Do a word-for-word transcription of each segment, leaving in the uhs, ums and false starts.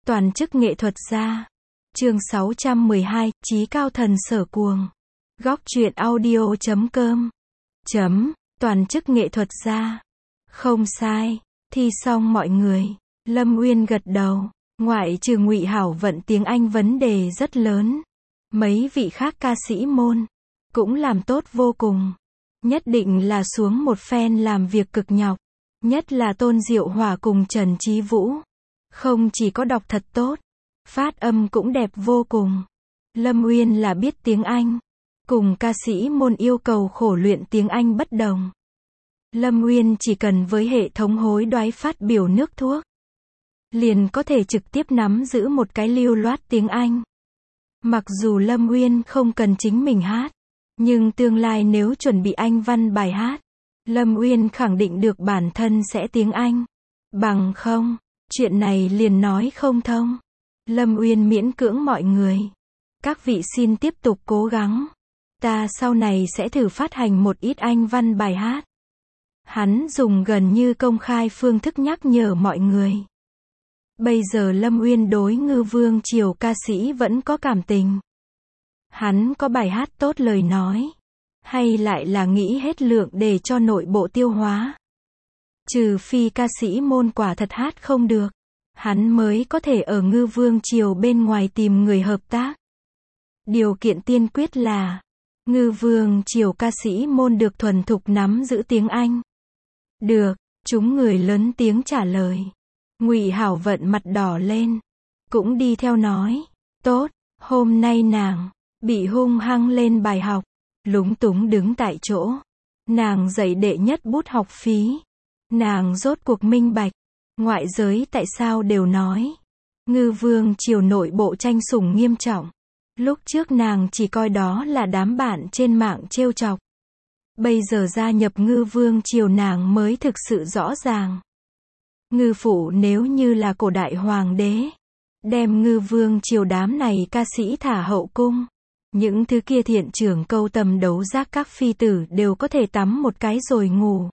Toàn chức nghệ thuật gia. Chương sáu trăm mười hai, Chí cao thần sở cuồng. Góc truyện audio chấm com. Chấm, toàn chức nghệ thuật gia. Không sai, thi xong mọi người. Lâm Uyên gật đầu. Ngoại trừ Ngụy Hảo Vận tiếng Anh vấn đề rất lớn. Mấy vị khác ca sĩ môn cũng làm tốt vô cùng. Nhất định là xuống một phen làm việc cực nhọc. Nhất là Tôn Diệu Hỏa cùng Trần Chí Vũ. Không chỉ có đọc thật tốt, phát âm cũng đẹp vô cùng. Lâm Uyên là biết tiếng Anh, cùng ca sĩ môn yêu cầu khổ luyện tiếng Anh bất đồng. Lâm Uyên chỉ cần với hệ thống hối đoái phát biểu nước thuốc, liền có thể trực tiếp nắm giữ một cái lưu loát tiếng Anh. Mặc dù Lâm Uyên không cần chính mình hát, nhưng tương lai nếu chuẩn bị Anh văn bài hát, Lâm Uyên khẳng định được bản thân sẽ tiếng Anh. Bằng không, chuyện này liền nói không thông. Lâm Uyên miễn cưỡng mọi người. Các vị xin tiếp tục cố gắng. Ta sau này sẽ thử phát hành một ít Anh văn bài hát. Hắn dùng gần như công khai phương thức nhắc nhở mọi người. Bây giờ Lâm Uyên đối Ngư Vương Triều ca sĩ vẫn có cảm tình. Hắn có bài hát tốt lời nói. Hay lại là nghĩ hết lượng để cho nội bộ tiêu hóa. Trừ phi ca sĩ môn quả thật hát không được, hắn mới có thể ở Ngư Vương Triều bên ngoài tìm người hợp tác. Điều kiện tiên quyết là Ngư Vương Triều ca sĩ môn được thuần thục nắm giữ tiếng Anh. Được, chúng người lớn tiếng trả lời. Ngụy Hảo Vận mặt đỏ lên, cũng đi theo nói, tốt, hôm nay nàng bị hung hăng lên bài học, lúng túng đứng tại chỗ. Nàng dạy đệ nhất bút học phí. Nàng rốt cuộc minh bạch, ngoại giới tại sao đều nói Ngư Vương Triều nội bộ tranh sủng nghiêm trọng. Lúc trước nàng chỉ coi đó là đám bạn trên mạng trêu chọc. Bây giờ gia nhập Ngư Vương Triều nàng mới thực sự rõ ràng. Ngư phụ nếu như là cổ đại hoàng đế, đem Ngư Vương Triều đám này ca sĩ thả hậu cung, những thứ kia thiện trưởng câu tầm đấu giác các phi tử đều có thể tắm một cái rồi ngủ.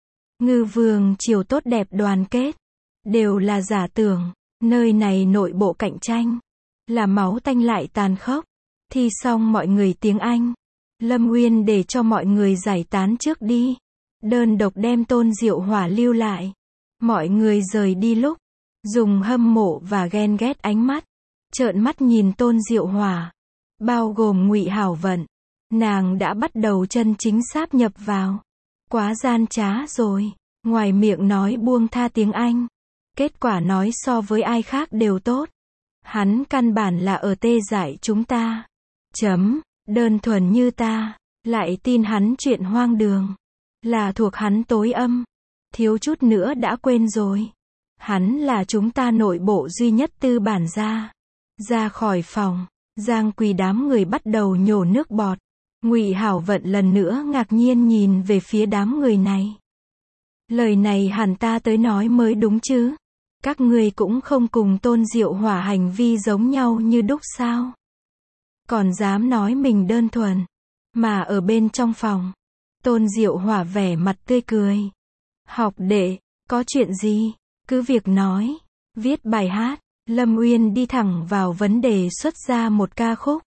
Ngư Vương Triều tốt đẹp đoàn kết, đều là giả tưởng. Nơi này nội bộ cạnh tranh, là máu tanh lại tàn khốc. Thi xong mọi người tiếng Anh, Lâm Uyên để cho mọi người giải tán trước đi. Đơn độc đem Tôn Diệu Hỏa lưu lại. Mọi người rời đi lúc, dùng hâm mộ và ghen ghét ánh mắt, trợn mắt nhìn Tôn Diệu Hỏa. Bao gồm Ngụy Hảo Vận. Nàng đã bắt đầu chân chính sáp nhập vào. Quá gian trá rồi. Ngoài miệng nói buông tha tiếng Anh, kết quả nói so với ai khác đều tốt. Hắn căn bản là ở tê dại chúng ta. Chấm, đơn thuần như ta, lại tin hắn chuyện hoang đường. Là thuộc hắn tối âm. Thiếu chút nữa đã quên rồi. Hắn là chúng ta nội bộ duy nhất tư bản gia. Ra khỏi phòng, Giang Quỳ đám người bắt đầu nhổ nước bọt. Ngụy Hảo Vận lần nữa ngạc nhiên nhìn về phía đám người này. Lời này hẳn ta tới nói mới đúng chứ. Các ngươi cũng không cùng Tôn Diệu Hỏa hành vi giống nhau như đúc sao. Còn dám nói mình đơn thuần. Mà ở bên trong phòng, Tôn Diệu Hỏa vẻ mặt tươi cười. Học đệ, có chuyện gì, cứ việc nói. Viết bài hát, Lâm Uyên đi thẳng vào vấn đề xuất ra một ca khúc.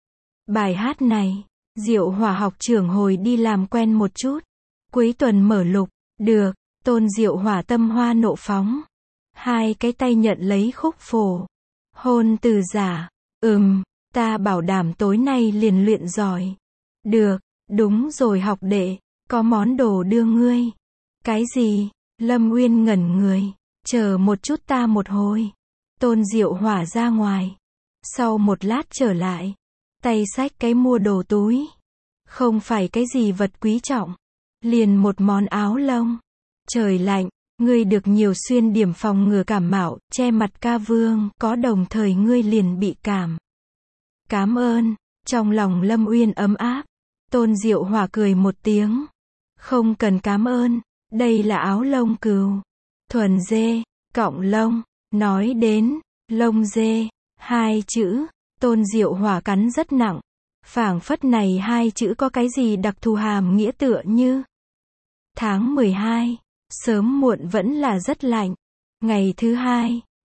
Bài hát này, Diệu Hỏa học trưởng hồi đi làm quen một chút. Cuối tuần mở lục, được, Tôn Diệu Hỏa tâm hoa nộ phóng. Hai cái tay nhận lấy khúc phổ. Hôn từ giả, ừm, ta bảo đảm tối nay liền luyện giỏi. Được, đúng rồi học đệ, có món đồ đưa ngươi. Cái gì? Lâm Uyên ngẩn người, chờ một chút ta một hồi. Tôn Diệu Hỏa ra ngoài. Sau một lát trở lại, tay xách cái mua đồ túi. Không phải cái gì vật quý trọng, liền một món áo lông. Trời lạnh, ngươi được nhiều xuyên điểm phòng ngừa cảm mạo, che mặt ca vương, có đồng thời ngươi liền bị cảm. Cám ơn, trong lòng Lâm Uyên ấm áp. Tôn Diệu Hỏa cười một tiếng. Không cần cám ơn, đây là áo lông cừu. Thuần dê, cọng lông, nói đến, lông dê, hai chữ, Tôn Diệu Hỏa cắn rất nặng. Phảng phất này hai chữ có cái gì đặc thù hàm nghĩa tựa như. Tháng mười hai, sớm muộn vẫn là rất lạnh. Ngày thứ hai,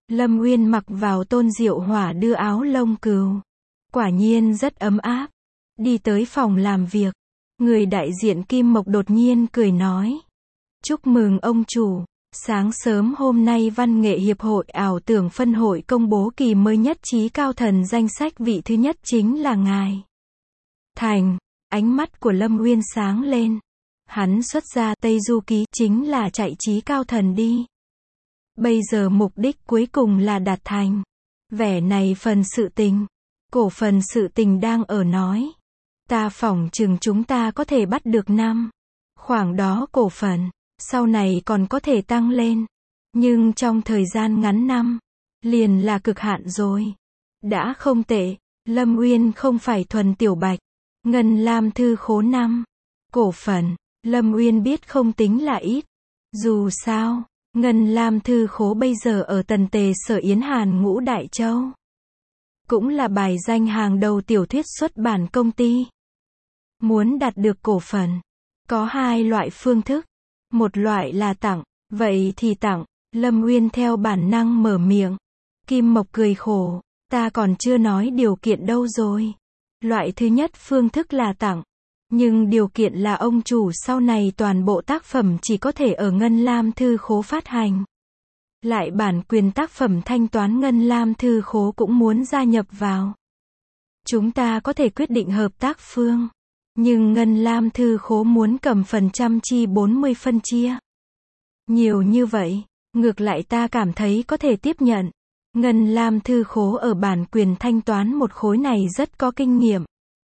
Lâm Uyên mặc vào Tôn Diệu Hỏa đưa áo lông cừu. Quả nhiên rất ấm áp. Đi tới phòng làm việc. Người đại diện Kim Mộc đột nhiên cười nói. Chúc mừng ông chủ. Sáng sớm hôm nay Văn nghệ Hiệp hội ảo tưởng phân hội công bố kỳ mới nhất trí cao thần danh sách vị thứ nhất chính là ngài. Thành, ánh mắt của Lâm Uyên sáng lên. Hắn xuất ra Tây Du Ký chính là chạy trí cao thần đi. Bây giờ mục đích cuối cùng là đạt thành. Vẻ này phần sự tình. Cổ phần sự tình đang ở nói. Ta phỏng chừng chúng ta có thể bắt được năm. Khoảng đó cổ phần. Sau này còn có thể tăng lên. Nhưng trong thời gian ngắn năm. Liền là cực hạn rồi. Đã không tệ. Lâm Uyên không phải thuần tiểu bạch. Ngân Lam Thư Khố năm. Cổ phần. Lâm Uyên biết không tính là ít. Dù sao. Ngân Lam Thư Khố bây giờ ở tần tề sở Yến Hàn Ngũ Đại Châu. Cũng là bài danh hàng đầu tiểu thuyết xuất bản công ty. Muốn đạt được cổ phần. Có hai loại phương thức. Một loại là tặng. Vậy thì tặng. Lâm Uyên theo bản năng mở miệng. Kim Mộc cười khổ. Ta còn chưa nói điều kiện đâu rồi. Loại thứ nhất phương thức là tặng. Nhưng điều kiện là ông chủ sau này toàn bộ tác phẩm chỉ có thể ở Ngân Lam Thư Khố phát hành. Lại bản quyền tác phẩm thanh toán Ngân Lam Thư Khố cũng muốn gia nhập vào. Chúng ta có thể quyết định hợp tác phương. Nhưng Ngân Lam Thư Khố muốn cầm phần trăm chi bốn mươi phân chia. Nhiều như vậy, ngược lại ta cảm thấy có thể tiếp nhận. Ngân Lam Thư Khố ở bản quyền thanh toán một khối này rất có kinh nghiệm.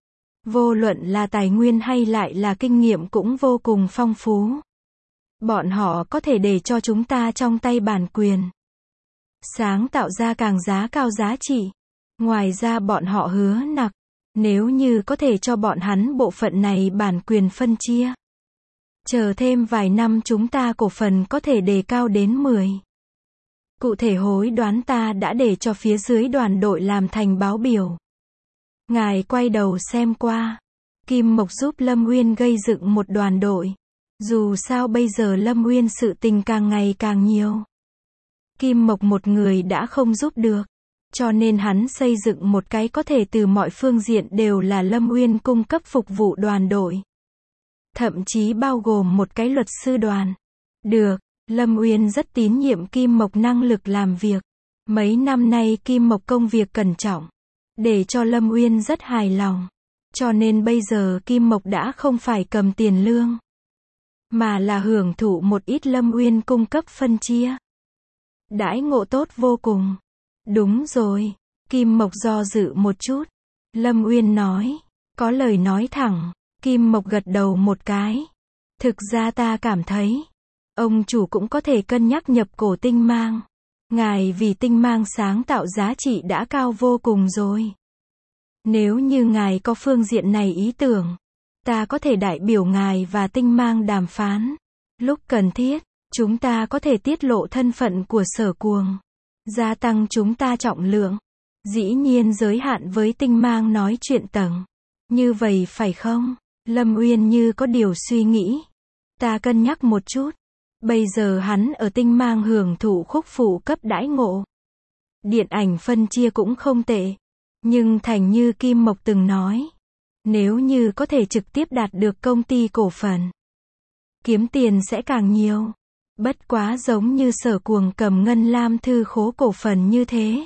Vô luận là tài nguyên hay lại là kinh nghiệm cũng vô cùng phong phú. Bọn họ có thể để cho chúng ta trong tay bản quyền. Sáng tạo ra càng giá cao giá trị. Ngoài ra bọn họ hứa nặc. Nếu như có thể cho bọn hắn bộ phận này bản quyền phân chia. Chờ thêm vài năm chúng ta cổ phần có thể đề cao đến mười. Cụ thể hối đoán ta đã để cho phía dưới đoàn đội làm thành báo biểu. Ngài quay đầu xem qua. Kim Mộc giúp Lâm Uyên gây dựng một đoàn đội. Dù sao bây giờ Lâm Uyên sự tình càng ngày càng nhiều. Kim Mộc một người đã không giúp được. Cho nên hắn xây dựng một cái có thể từ mọi phương diện đều là Lâm Uyên cung cấp phục vụ đoàn đội. Thậm chí bao gồm một cái luật sư đoàn. Được, Lâm Uyên rất tín nhiệm Kim Mộc năng lực làm việc. Mấy năm nay Kim Mộc công việc cẩn trọng. Để cho Lâm Uyên rất hài lòng. Cho nên bây giờ Kim Mộc đã không phải cầm tiền lương. Mà là hưởng thụ một ít Lâm Uyên cung cấp phân chia. Đãi ngộ tốt vô cùng. Đúng rồi. Kim Mộc do dự một chút. Lâm Uyên nói. Có lời nói thẳng. Kim Mộc gật đầu một cái. Thực ra ta cảm thấy. Ông chủ cũng có thể cân nhắc nhập cổ tinh mang. Ngài vì tinh mang sáng tạo giá trị đã cao vô cùng rồi. Nếu như ngài có phương diện này ý tưởng. Ta có thể đại biểu ngài và tinh mang đàm phán. Lúc cần thiết, chúng ta có thể tiết lộ thân phận của Sở Cuồng. Gia tăng chúng ta trọng lượng. Dĩ nhiên giới hạn với tinh mang nói chuyện tầng. Như vậy phải không? Lâm Uyên như có điều suy nghĩ. Ta cân nhắc một chút. Bây giờ hắn ở tinh mang hưởng thụ khúc phụ cấp đãi ngộ. Điện ảnh phân chia cũng không tệ. Nhưng thành như Kim Mộc từng nói. Nếu như có thể trực tiếp đạt được công ty cổ phần. Kiếm tiền sẽ càng nhiều. Bất quá giống như Sở Cuồng cầm Ngân Lam Thư Khố cổ phần như thế.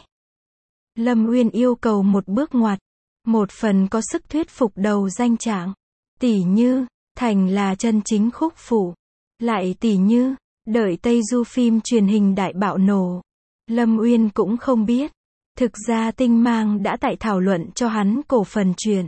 Lâm Uyên yêu cầu một bước ngoặt. Một phần có sức thuyết phục đầu danh trạng. Tỷ như, thành là chân chính khúc phụ. Lại tỷ như, đợi Tây Du phim truyền hình đại bạo nổ. Lâm Uyên cũng không biết. Thực ra tinh mang đã tại thảo luận cho hắn cổ phần chuyện.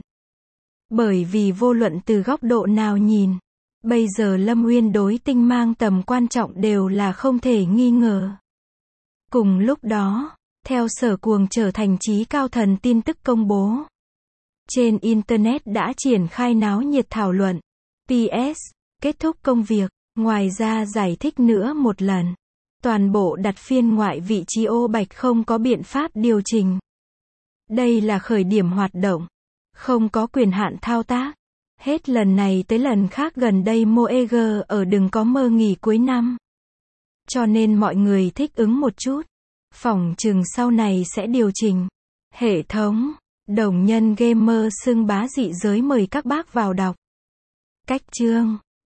Bởi vì vô luận từ góc độ nào nhìn. Bây giờ Lâm Uyên đối tinh mang tầm quan trọng đều là không thể nghi ngờ. Cùng lúc đó, theo Sở Cuồng trở thành trí cao thần tin tức công bố. Trên Internet đã triển khai náo nhiệt thảo luận. pê ét. Kết thúc công việc. Ngoài ra giải thích nữa một lần. Toàn bộ đặt phiên ngoại vị trí ô bạch không có biện pháp điều chỉnh. Đây là khởi điểm hoạt động. Không có quyền hạn thao tác. Hết lần này tới lần khác gần đây Moeg ở đừng có mơ nghỉ cuối năm. Cho nên mọi người thích ứng một chút. Phỏng chừng sau này sẽ điều chỉnh. Hệ thống. Đồng nhân gamer xưng bá dị giới mời các bác vào đọc. Cách chương.